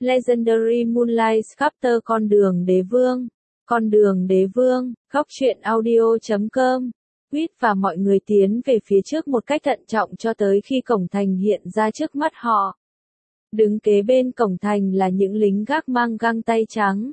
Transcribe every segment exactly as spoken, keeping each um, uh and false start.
Legendary Moonlight Chapter Con đường đế vương. Con đường đế vương, góc truyện audio chấm com. Quýt và mọi người tiến về phía trước một cách thận trọng cho tới khi cổng thành hiện ra trước mắt họ. Đứng kế bên cổng thành là những lính gác mang găng tay trắng.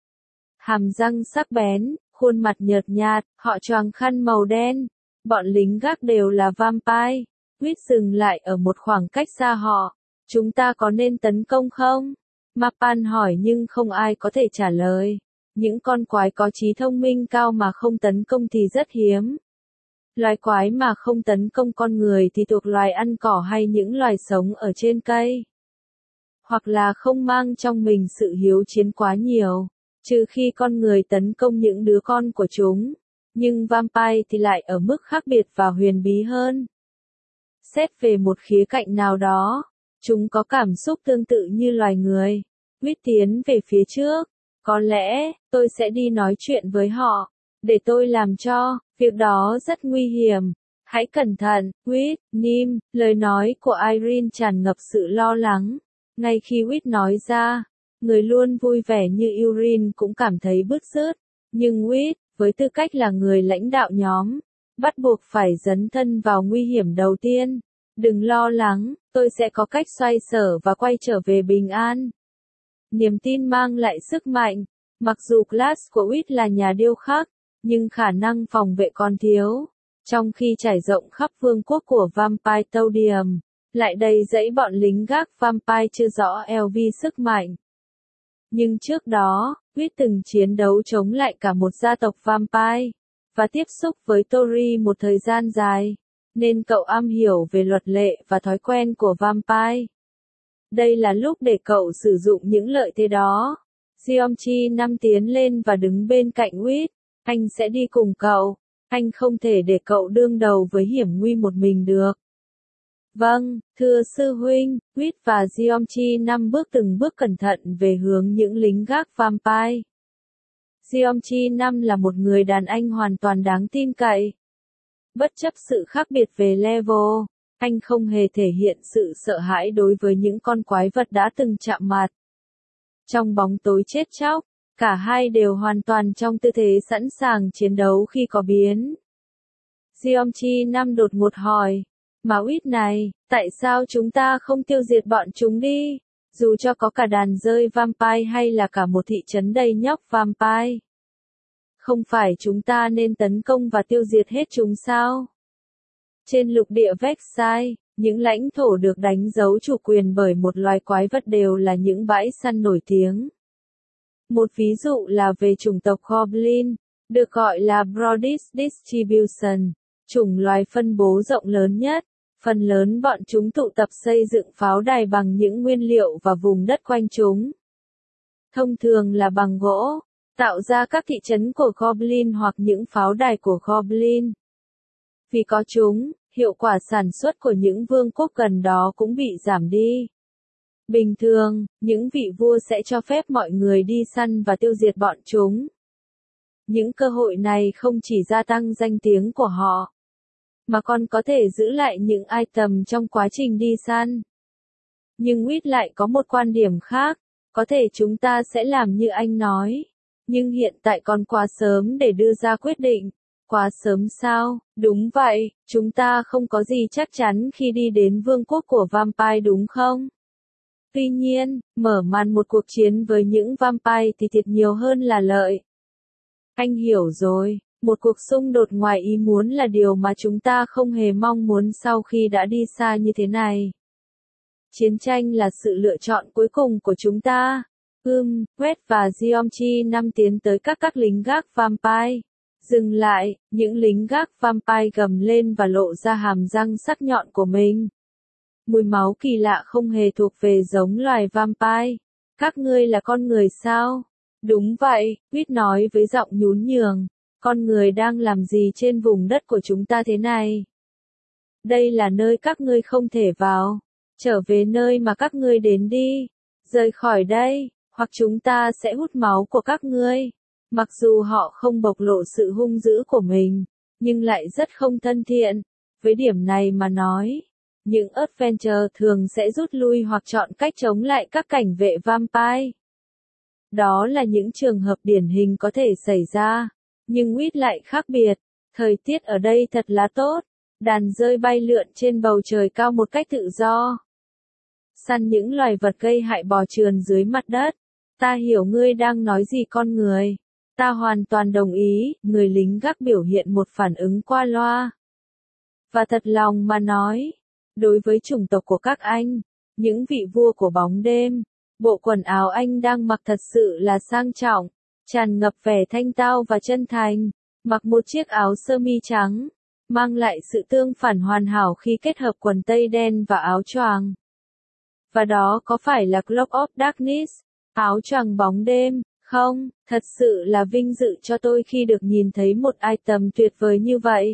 Hàm răng sắc bén, khuôn mặt nhợt nhạt, họ choàng khăn màu đen. Bọn lính gác đều là vampire. Quýt dừng lại ở một khoảng cách xa họ. Chúng ta có nên tấn công không? Mapan hỏi nhưng không ai có thể trả lời. Những con quái có trí thông minh cao mà không tấn công thì rất hiếm. Loài quái mà không tấn công con người thì thuộc loài ăn cỏ hay những loài sống ở trên cây. Hoặc là không mang trong mình sự hiếu chiến quá nhiều, trừ khi con người tấn công những đứa con của chúng. Nhưng vampire thì lại ở mức khác biệt và huyền bí hơn. Xét về một khía cạnh nào đó, chúng có cảm xúc tương tự như loài người. Quýt tiến về phía trước. Có lẽ, tôi sẽ đi nói chuyện với họ. Để tôi làm cho, việc đó rất nguy hiểm. Hãy cẩn thận, Quýt, Nim, lời nói của Irene tràn ngập sự lo lắng. Ngay khi Quýt nói ra, người luôn vui vẻ như Irene cũng cảm thấy bứt rứt. Nhưng Quýt, với tư cách là người lãnh đạo nhóm, bắt buộc phải dấn thân vào nguy hiểm đầu tiên. Đừng lo lắng, tôi sẽ có cách xoay sở và quay trở về bình an. Niềm tin mang lại sức mạnh. Mặc dù class của Quýt là nhà điêu khắc, nhưng khả năng phòng vệ còn thiếu. Trong khi trải rộng khắp vương quốc của Vampire Toadium, lại đầy dẫy bọn lính gác vampire chưa rõ lờ vê sức mạnh. Nhưng trước đó, Quýt từng chiến đấu chống lại cả một gia tộc vampire, và tiếp xúc với Tori một thời gian dài, nên cậu am hiểu về luật lệ và thói quen của vampire. Đây là lúc để cậu sử dụng những lợi thế đó. Giomchi năm tiến lên và đứng bên cạnh Quýt. Anh sẽ đi cùng cậu. Anh không thể để cậu đương đầu với hiểm nguy một mình được. Vâng, thưa sư huynh. Quýt và Giomchi năm bước từng bước cẩn thận về hướng những lính gác vampire. Giomchi năm là một người đàn anh hoàn toàn đáng tin cậy. Bất chấp sự khác biệt về level, anh không hề thể hiện sự sợ hãi đối với những con quái vật đã từng chạm mặt. Trong bóng tối chết chóc, cả hai đều hoàn toàn trong tư thế sẵn sàng chiến đấu khi có biến. Giomchi năm đột ngột hỏi, mà Quýt này, tại sao chúng ta không tiêu diệt bọn chúng đi, dù cho có cả đàn rơi vampire hay là cả một thị trấn đầy nhóc vampire? Không phải chúng ta nên tấn công và tiêu diệt hết chúng sao? Trên lục địa Vexai, những lãnh thổ được đánh dấu chủ quyền bởi một loài quái vật đều là những bãi săn nổi tiếng. Một ví dụ là về chủng tộc Goblin, được gọi là Broadest Distribution, chủng loài phân bố rộng lớn nhất. Phần lớn bọn chúng tụ tập xây dựng pháo đài bằng những nguyên liệu và vùng đất quanh chúng. Thông thường là bằng gỗ, tạo ra các thị trấn của Goblin hoặc những pháo đài của Goblin. Vì có chúng, hiệu quả sản xuất của những vương quốc gần đó cũng bị giảm đi. Bình thường, những vị vua sẽ cho phép mọi người đi săn và tiêu diệt bọn chúng. Những cơ hội này không chỉ gia tăng danh tiếng của họ, mà còn có thể giữ lại những item trong quá trình đi săn. Nhưng Quýt lại có một quan điểm khác, có thể chúng ta sẽ làm như anh nói. Nhưng hiện tại còn quá sớm để đưa ra quyết định. Quá sớm sao? Đúng vậy, chúng ta không có gì chắc chắn khi đi đến vương quốc của vampire đúng không? Tuy nhiên, mở màn một cuộc chiến với những vampire thì thiệt nhiều hơn là lợi. Anh hiểu rồi, một cuộc xung đột ngoài ý muốn là điều mà chúng ta không hề mong muốn sau khi đã đi xa như thế này. Chiến tranh là sự lựa chọn cuối cùng của chúng ta. Ừm, Quét và Giomchi năm tiến tới các các lính gác vampire. Dừng lại, những lính gác vampire gầm lên và lộ ra hàm răng sắc nhọn của mình. Mùi máu kỳ lạ không hề thuộc về giống loài vampire. Các ngươi là con người sao? Đúng vậy, Quýt nói với giọng nhún nhường. Con người đang làm gì trên vùng đất của chúng ta thế này? Đây là nơi các ngươi không thể vào. Trở về nơi mà các ngươi đến đi. Rời khỏi đây, hoặc chúng ta sẽ hút máu của các ngươi. Mặc dù họ không bộc lộ sự hung dữ của mình, nhưng lại rất không thân thiện. Với điểm này mà nói, những Adventure thường sẽ rút lui hoặc chọn cách chống lại các cảnh vệ vampire. Đó là những trường hợp điển hình có thể xảy ra, nhưng Wit lại khác biệt. Thời tiết ở đây thật là tốt, đàn dơi bay lượn trên bầu trời cao một cách tự do. Săn những loài vật gây hại bò trườn dưới mặt đất. Ta hiểu ngươi đang nói gì con người. Ta hoàn toàn đồng ý, người lính gác biểu hiện một phản ứng qua loa. Và thật lòng mà nói, đối với chủng tộc của các anh, những vị vua của bóng đêm, bộ quần áo anh đang mặc thật sự là sang trọng, tràn ngập vẻ thanh tao và chân thành, mặc một chiếc áo sơ mi trắng, mang lại sự tương phản hoàn hảo khi kết hợp quần tây đen và áo choàng. Và đó có phải là Cloak of Darkness, áo choàng bóng đêm, không? Thật sự là vinh dự cho tôi khi được nhìn thấy một item tuyệt vời như vậy.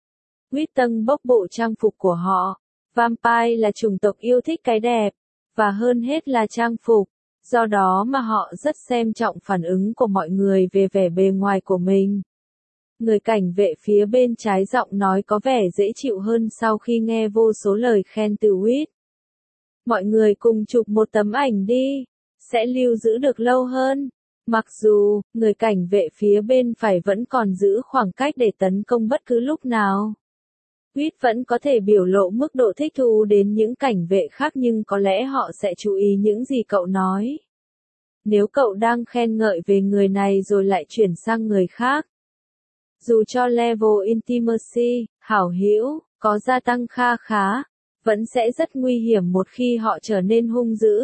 Witten bốc bộ trang phục của họ. Vampire là chủng tộc yêu thích cái đẹp, và hơn hết là trang phục, do đó mà họ rất xem trọng phản ứng của mọi người về vẻ bề ngoài của mình. Người cảnh vệ phía bên trái giọng nói có vẻ dễ chịu hơn sau khi nghe vô số lời khen từ Wit. Mọi người cùng chụp một tấm ảnh đi, sẽ lưu giữ được lâu hơn. Mặc dù, người cảnh vệ phía bên phải vẫn còn giữ khoảng cách để tấn công bất cứ lúc nào. Wit vẫn có thể biểu lộ mức độ thích thú đến những cảnh vệ khác nhưng có lẽ họ sẽ chú ý những gì cậu nói. Nếu cậu đang khen ngợi về người này rồi lại chuyển sang người khác. Dù cho level intimacy, hảo hữu, có gia tăng kha khá, vẫn sẽ rất nguy hiểm một khi họ trở nên hung dữ.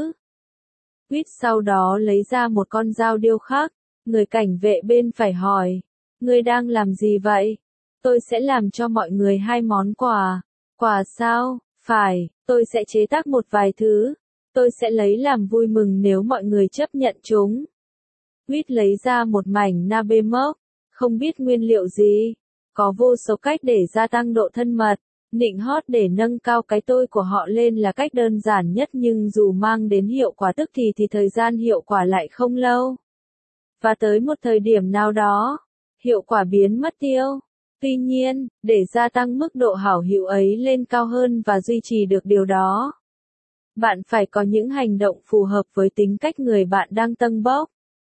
Wit sau đó lấy ra một con dao điêu khắc, người cảnh vệ bên phải hỏi, ngươi đang làm gì vậy? Tôi sẽ làm cho mọi người hai món quà. Quà sao? Phải, tôi sẽ chế tác một vài thứ. Tôi sẽ lấy làm vui mừng nếu mọi người chấp nhận chúng. Wit lấy ra một mảnh Nabemoth, không biết nguyên liệu gì. Có vô số cách để gia tăng độ thân mật. Nịnh hót để nâng cao cái tôi của họ lên là cách đơn giản nhất nhưng dù mang đến hiệu quả tức thì thì thời gian hiệu quả lại không lâu. Và tới một thời điểm nào đó, hiệu quả biến mất tiêu. Tuy nhiên, để gia tăng mức độ hảo hữu ấy lên cao hơn và duy trì được điều đó, bạn phải có những hành động phù hợp với tính cách người bạn đang tâng bốc.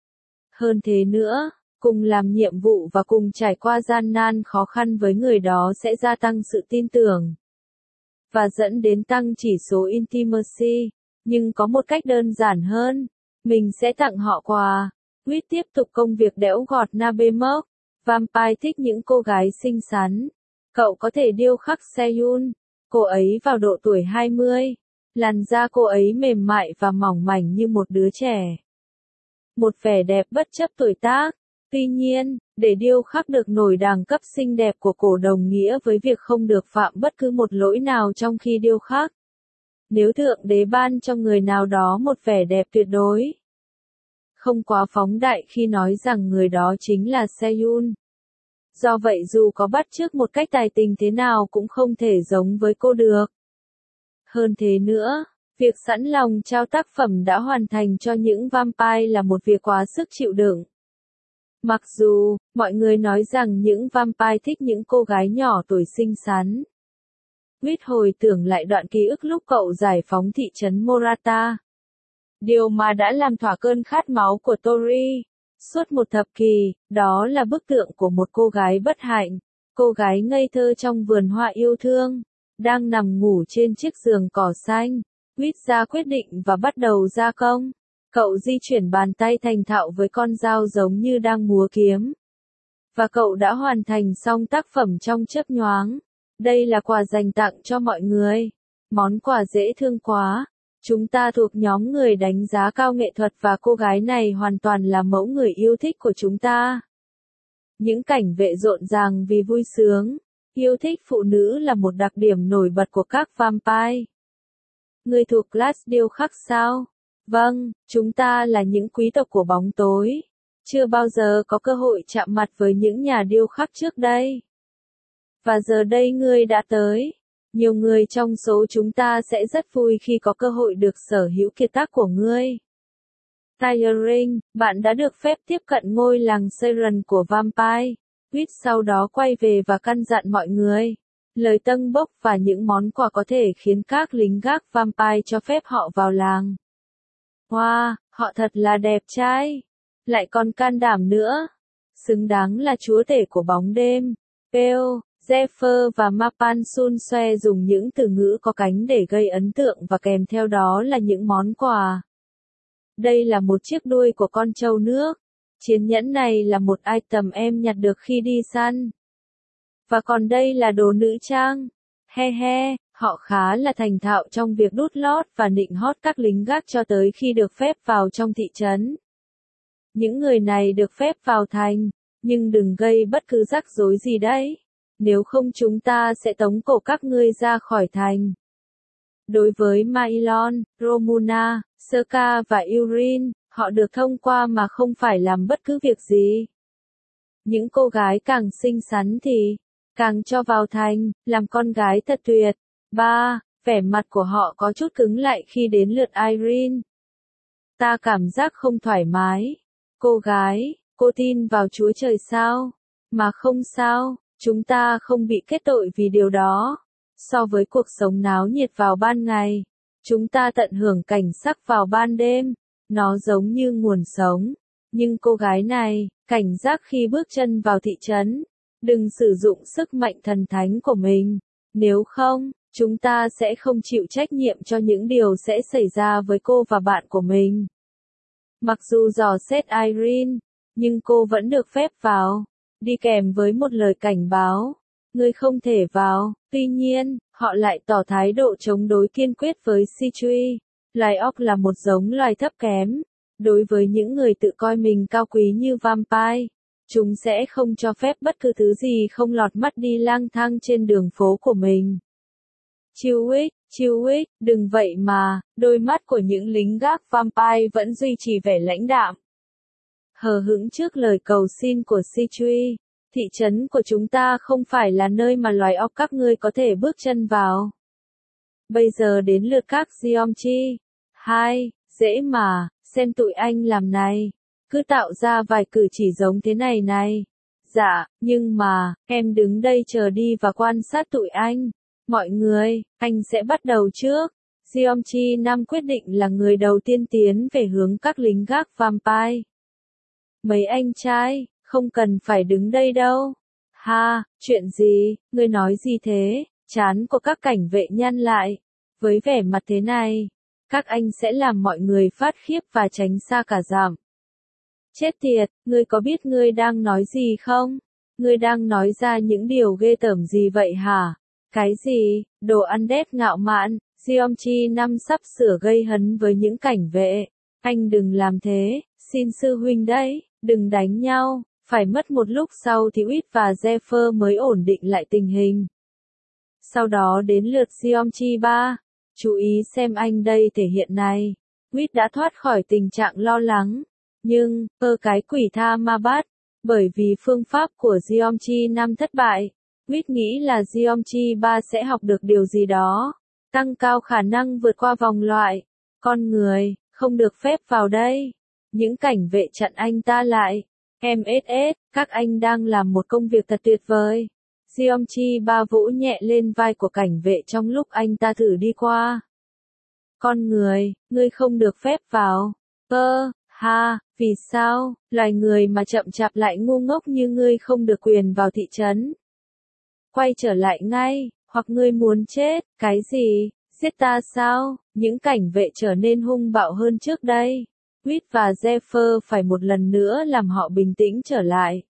Hơn thế nữa, cùng làm nhiệm vụ và cùng trải qua gian nan khó khăn với người đó sẽ gia tăng sự tin tưởng và dẫn đến tăng chỉ số intimacy, nhưng có một cách đơn giản hơn, mình sẽ tặng họ quà. Wit tiếp tục công việc đẽo gọt Nabemoth. Vampire thích những cô gái xinh xắn. Cậu có thể điêu khắc Seyun, cô ấy vào độ tuổi hai mươi. Làn da cô ấy mềm mại và mỏng mảnh như một đứa trẻ. Một vẻ đẹp bất chấp tuổi tác. Tuy nhiên, để điêu khắc được nổi đẳng cấp xinh đẹp của cổ đồng nghĩa với việc không được phạm bất cứ một lỗi nào trong khi điêu khắc. Nếu Thượng Đế ban cho người nào đó một vẻ đẹp tuyệt đối, không quá phóng đại khi nói rằng người đó chính là Seyun. Do vậy dù có bắt chước một cách tài tình thế nào cũng không thể giống với cô được. Hơn thế nữa, việc sẵn lòng trao tác phẩm đã hoàn thành cho những vampire là một việc quá sức chịu đựng. Mặc dù, mọi người nói rằng những vampire thích những cô gái nhỏ tuổi xinh xắn. Wit hồi tưởng lại đoạn ký ức lúc cậu giải phóng thị trấn Morata. Điều mà đã làm thỏa cơn khát máu của Tori. Suốt một thập kỷ, đó là bức tượng của một cô gái bất hạnh, cô gái ngây thơ trong vườn hoa yêu thương, đang nằm ngủ trên chiếc giường cỏ xanh. Wit ra quyết định và bắt đầu gia công. Cậu di chuyển bàn tay thành thạo với con dao giống như đang múa kiếm. Và cậu đã hoàn thành xong tác phẩm trong chớp nhoáng. Đây là quà dành tặng cho mọi người. Món quà dễ thương quá. Chúng ta thuộc nhóm người đánh giá cao nghệ thuật và cô gái này hoàn toàn là mẫu người yêu thích của chúng ta. Những cảnh vệ rộn ràng vì vui sướng. Yêu thích phụ nữ là một đặc điểm nổi bật của các vampire. Người thuộc class điêu khắc sao? Vâng, chúng ta là những quý tộc của bóng tối. Chưa bao giờ có cơ hội chạm mặt với những nhà điêu khắc trước đây. Và giờ đây ngươi đã tới. Nhiều người trong số chúng ta sẽ rất vui khi có cơ hội được sở hữu kiệt tác của ngươi. Tiring, bạn đã được phép tiếp cận ngôi làng Siren của Vampire. Wit sau đó quay về và căn dặn mọi người. lời tâng bốc và những món quà có thể khiến các lính gác vampire cho phép họ vào làng. Wow, họ thật là đẹp trai, lại còn can đảm nữa. Xứng đáng là chúa tể của bóng đêm. Peo, Zephyr và Mapan Sun Xoe dùng những từ ngữ có cánh để gây ấn tượng và kèm theo đó là những món quà. Đây là một chiếc đuôi của con trâu nước. Chiếc nhẫn này là một item em nhặt được khi đi săn. Và còn đây là đồ nữ trang. He he, họ khá là thành thạo trong việc đút lót và nịnh hót các lính gác cho tới khi được phép vào trong thị trấn. Những người này được phép vào thành, nhưng đừng gây bất cứ rắc rối gì đấy. Nếu không chúng ta sẽ tống cổ các ngươi ra khỏi thành. Đối với Maelon, Romuna, Serka và Urin, họ được thông qua mà không phải làm bất cứ việc gì. Những cô gái càng xinh xắn thì càng cho vào thành, làm con gái thật tuyệt. ba. Vẻ mặt của họ có chút cứng lại khi đến lượt Irene. Ta cảm giác không thoải mái. Cô gái, cô tin vào Chúa Trời sao? Mà không sao, chúng ta không bị kết tội vì điều đó. So với cuộc sống náo nhiệt vào ban ngày, chúng ta tận hưởng cảnh sắc vào ban đêm. Nó giống như nguồn sống. Nhưng cô gái này, cảnh giác khi bước chân vào thị trấn. Đừng sử dụng sức mạnh thần thánh của mình. Nếu không, chúng ta sẽ không chịu trách nhiệm cho những điều sẽ xảy ra với cô và bạn của mình. Mặc dù dò xét Irene, nhưng cô vẫn được phép vào, đi kèm với một lời cảnh báo. Ngươi không thể vào. Tuy nhiên, họ lại tỏ thái độ chống đối kiên quyết với Citri. Loài óc là một giống loài thấp kém. Đối với những người tự coi mình cao quý như vampire, chúng sẽ không cho phép bất cứ thứ gì không lọt mắt đi lang thang trên đường phố của mình. Chewwick, Chewwick, đừng vậy mà, đôi mắt của những lính gác vampire vẫn duy trì vẻ lãnh đạm. Hờ hững trước lời cầu xin của Citri, thị trấn của chúng ta không phải là nơi mà loài óc các ngươi có thể bước chân vào. Bây giờ đến lượt các Geomchi. Hai, dễ mà, xem tụi anh làm này. Cứ tạo ra vài cử chỉ giống thế này này. Dạ, nhưng mà, em đứng đây chờ đi và quan sát tụi anh. Mọi người, anh sẽ bắt đầu trước. Geomchi năm quyết định là người đầu tiên tiến về hướng các lính gác vampire. Mấy anh trai, không cần phải đứng đây đâu. Ha, chuyện gì, ngươi nói gì thế? Trán của các cảnh vệ nhăn lại. Với vẻ mặt thế này, các anh sẽ làm mọi người phát khiếp và tránh xa cả giảm. Chết tiệt, ngươi có biết ngươi đang nói gì không? Ngươi đang nói ra những điều ghê tởm gì vậy hả? Cái gì? Đồ ăn đét ngạo mạn. Geomchi năm sắp sửa gây hấn với những cảnh vệ. Anh đừng làm thế, xin sư huynh đấy, đừng đánh nhau. Phải mất một lúc sau thì Uýt và Zephyr mới ổn định lại tình hình. Sau đó đến lượt Geomchi ba. Chú ý xem anh đây thể hiện này. Uýt đã thoát khỏi tình trạng lo lắng. Nhưng, ơ cái quỷ tha ma bát. Bởi vì phương pháp của Geomchi năm thất bại. Uýt nghĩ là Geomchi ba sẽ học được điều gì đó. Tăng cao khả năng vượt qua vòng loại. Con người, không được phép vào đây. Những cảnh vệ chặn anh ta lại. em ét ét, các anh đang làm một công việc thật tuyệt vời. Geomchi ba vỗ nhẹ lên vai của cảnh vệ trong lúc anh ta thử đi qua. Con người, ngươi không được phép vào. Ơ, ha, vì sao, loài người mà chậm chạp lại ngu ngốc như ngươi không được quyền vào thị trấn. Quay trở lại ngay, hoặc ngươi muốn chết, cái gì, giết ta sao? Những cảnh vệ trở nên hung bạo hơn trước đây. Uýt và Zephyr phải một lần nữa làm họ bình tĩnh trở lại.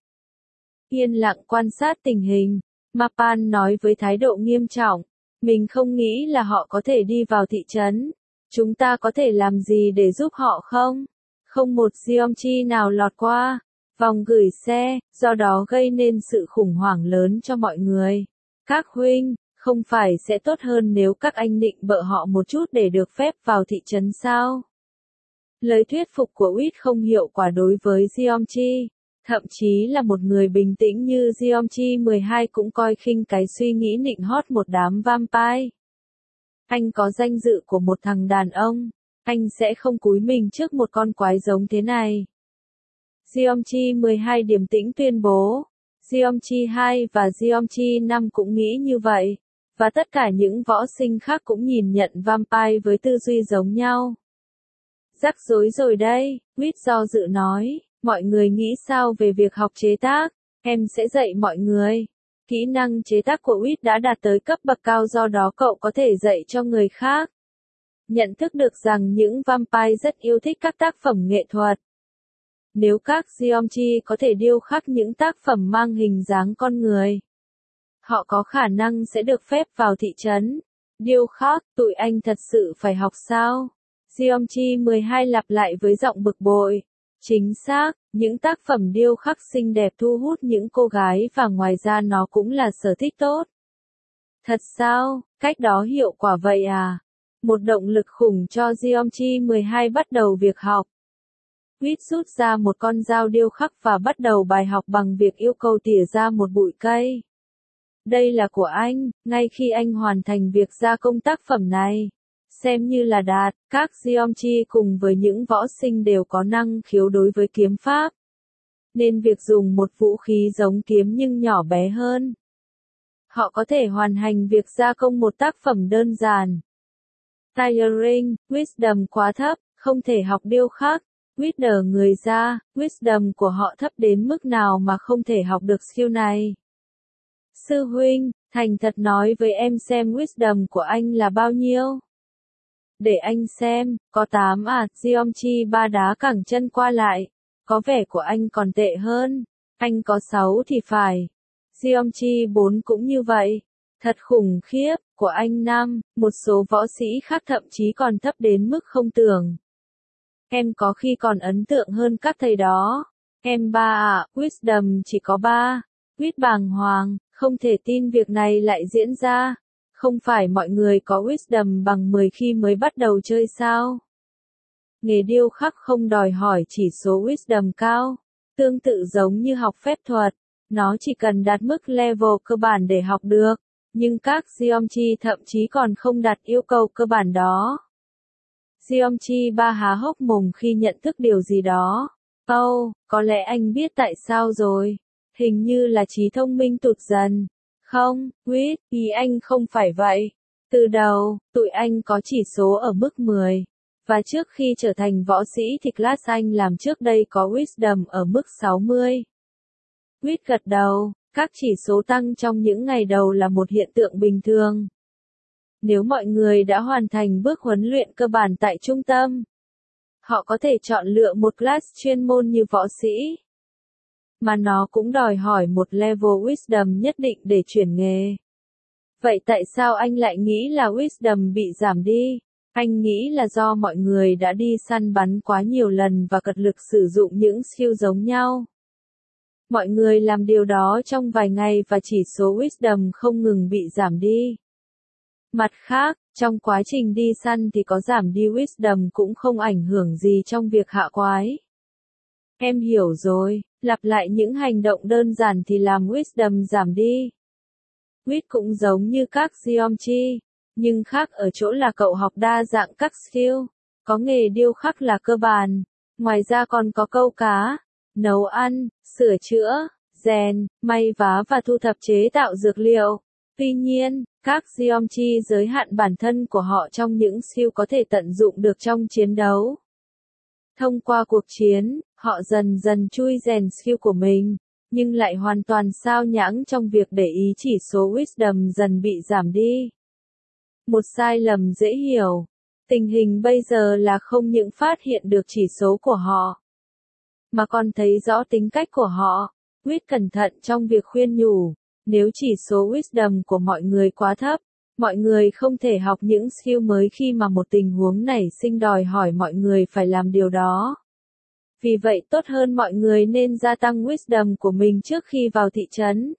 Yên lặng quan sát tình hình, Mapan nói với thái độ nghiêm trọng. Mình không nghĩ là họ có thể đi vào thị trấn. Chúng ta có thể làm gì để giúp họ không? Không một Geomchi nào lọt qua vòng gửi xe, do đó gây nên sự khủng hoảng lớn cho mọi người. Các huynh, không phải sẽ tốt hơn nếu các anh định bợ họ một chút để được phép vào thị trấn sao? Lời thuyết phục của Uýt không hiệu quả đối với Geomchi. Thậm chí là một người bình tĩnh như Geomchi mười hai cũng coi khinh cái suy nghĩ nịnh hót một đám vampire. Anh có danh dự của một thằng đàn ông. Anh sẽ không cúi mình trước một con quái giống thế này. Geomchi mười hai điềm tĩnh tuyên bố. Geometry hai và Geometry năm cũng nghĩ như vậy, và tất cả những võ sinh khác cũng nhìn nhận Vampire với tư duy giống nhau. Rắc rối rồi đây, Quýt do dự nói, mọi người nghĩ sao về việc học chế tác, em sẽ dạy mọi người. Kỹ năng chế tác của Quýt đã đạt tới cấp bậc cao, do đó cậu có thể dạy cho người khác. Nhận thức được rằng những Vampire rất yêu thích các tác phẩm nghệ thuật. Nếu các Geometry có thể điêu khắc những tác phẩm mang hình dáng con người, họ có khả năng sẽ được phép vào thị trấn. Điêu khắc, tụi anh thật sự phải học sao? Geometry mười hai lặp lại với giọng bực bội. Chính xác, những tác phẩm điêu khắc xinh đẹp thu hút những cô gái và ngoài ra nó cũng là sở thích tốt. Thật sao, cách đó hiệu quả vậy à? Một động lực khủng cho Geometry mười hai bắt đầu việc học. Quýt rút ra một con dao điêu khắc và bắt đầu bài học bằng việc yêu cầu tỉa ra một bụi cây. Đây là của anh, ngay khi anh hoàn thành việc gia công tác phẩm này. Xem như là đạt, các Geometry cùng với những võ sinh đều có năng khiếu đối với kiếm pháp. Nên việc dùng một vũ khí giống kiếm nhưng nhỏ bé hơn. Họ có thể hoàn thành việc gia công một tác phẩm đơn giản. Tiring, Wisdom quá thấp, không thể học điêu khắc. Quýt đờ người ra, Wisdom của họ thấp đến mức nào mà không thể học được skill này. Sư huynh, thành thật nói với em xem Wisdom của anh là bao nhiêu. Để anh xem, có tám à, Geometry ba đá cẳng chân qua lại. Có vẻ của anh còn tệ hơn. Anh có sáu thì phải. Geometry bốn cũng như vậy. Thật khủng khiếp, của anh năm, một số võ sĩ khác thậm chí còn thấp đến mức không tưởng. Em có khi còn ấn tượng hơn các thầy đó. Em ba à, Wisdom chỉ có ba. Quýt bàng hoàng, không thể tin việc này lại diễn ra. Không phải mọi người có Wisdom bằng mười khi mới bắt đầu chơi sao? Nghề điêu khắc không đòi hỏi chỉ số Wisdom cao. Tương tự giống như học phép thuật, nó chỉ cần đạt mức level cơ bản để học được. Nhưng các Geometry thậm chí còn không đạt yêu cầu cơ bản đó. Geometry ba há hốc mồm khi nhận thức điều gì đó. Oh, có lẽ anh biết tại sao rồi. Hình như là trí thông minh tụt dần. Không, Quýt, ý anh không phải vậy. Từ đầu, tụi anh có chỉ số ở mức mười. Và trước khi trở thành võ sĩ thì class anh làm trước đây có Wisdom ở mức sáu mươi. Quýt gật đầu, các chỉ số tăng trong những ngày đầu là một hiện tượng bình thường. Nếu mọi người đã hoàn thành bước huấn luyện cơ bản tại trung tâm, họ có thể chọn lựa một class chuyên môn như võ sĩ. Mà nó cũng đòi hỏi một level Wisdom nhất định để chuyển nghề. Vậy tại sao anh lại nghĩ là Wisdom bị giảm đi? Anh nghĩ là do mọi người đã đi săn bắn quá nhiều lần và cật lực sử dụng những skill giống nhau. Mọi người làm điều đó trong vài ngày và chỉ số Wisdom không ngừng bị giảm đi. Mặt khác, trong quá trình đi săn thì có giảm đi Wisdom cũng không ảnh hưởng gì trong việc hạ quái. Em hiểu rồi, lặp lại những hành động đơn giản thì làm Wisdom giảm đi. Quýt cũng giống như các Geometry, nhưng khác ở chỗ là cậu học đa dạng các skill. Có nghề điêu khắc là cơ bản, ngoài ra còn có câu cá, nấu ăn, sửa chữa, rèn, may vá và thu thập chế tạo dược liệu. Tuy nhiên, các Geometry giới hạn bản thân của họ trong những skill có thể tận dụng được trong chiến đấu. Thông qua cuộc chiến, họ dần dần chui rèn skill của mình, nhưng lại hoàn toàn sao nhãng trong việc để ý chỉ số Wisdom dần bị giảm đi. Một sai lầm dễ hiểu. Tình hình bây giờ là không những phát hiện được chỉ số của họ, mà còn thấy rõ tính cách của họ. Quýt cẩn thận trong việc khuyên nhủ, nếu chỉ số Wisdom của mọi người quá thấp, mọi người không thể học những skill mới khi mà một tình huống nảy sinh đòi hỏi mọi người phải làm điều đó. Vì vậy tốt hơn mọi người nên gia tăng Wisdom của mình trước khi vào thị trấn.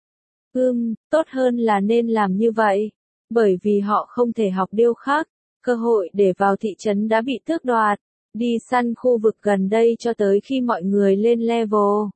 Ừm, tốt hơn là nên làm như vậy, bởi vì họ không thể học điêu khắc, cơ hội để vào thị trấn đã bị tước đoạt, đi săn khu vực gần đây cho tới khi mọi người lên level.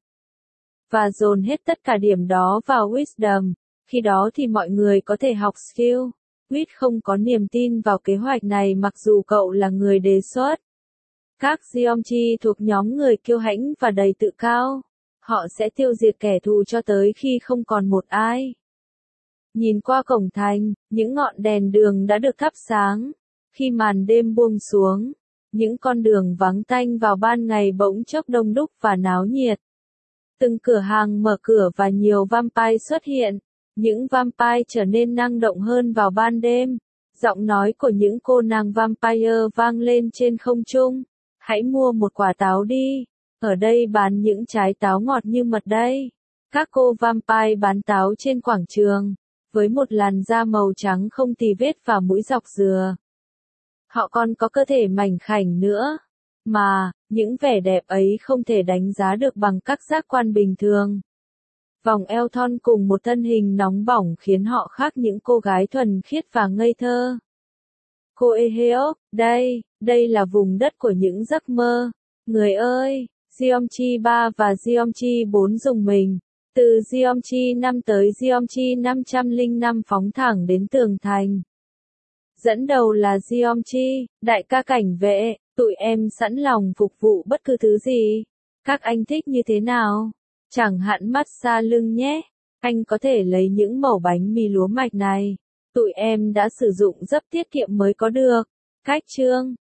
Và dồn hết tất cả điểm đó vào Wisdom, khi đó thì mọi người có thể học skill. Quýt không có niềm tin vào kế hoạch này mặc dù cậu là người đề xuất. Các Geometry thuộc nhóm người kiêu hãnh và đầy tự cao. Họ sẽ tiêu diệt kẻ thù cho tới khi không còn một ai. Nhìn qua cổng thành, những ngọn đèn đường đã được thắp sáng. Khi màn đêm buông xuống, những con đường vắng tanh vào ban ngày bỗng chốc đông đúc và náo nhiệt. Từng cửa hàng mở cửa và nhiều vampire xuất hiện. Những vampire trở nên năng động hơn vào ban đêm. Giọng nói của những cô nàng vampire vang lên trên không trung. Hãy mua một quả táo đi. Ở đây bán những trái táo ngọt như mật đây. Các cô vampire bán táo trên quảng trường. Với một làn da màu trắng không tì vết và mũi dọc dừa. Họ còn có cơ thể mảnh khảnh nữa. Mà, những vẻ đẹp ấy không thể đánh giá được bằng các giác quan bình thường. Vòng eo thon cùng một thân hình nóng bỏng khiến họ khác những cô gái thuần khiết và ngây thơ. Cô Eheok, đây, đây là vùng đất của những giấc mơ. Người ơi, Geometry ba và Geometry bốn dùng mình. Từ Geometry năm tới Geometry năm trăm lẻ năm phóng thẳng đến tường thành. Dẫn đầu là Geometry, đại ca cảnh vệ, tụi em sẵn lòng phục vụ bất cứ thứ gì. Các anh thích như thế nào? Chẳng hạn massage lưng nhé. Anh có thể lấy những mẩu bánh mì lúa mạch này. Tụi em đã sử dụng rất tiết kiệm mới có được. Cách chương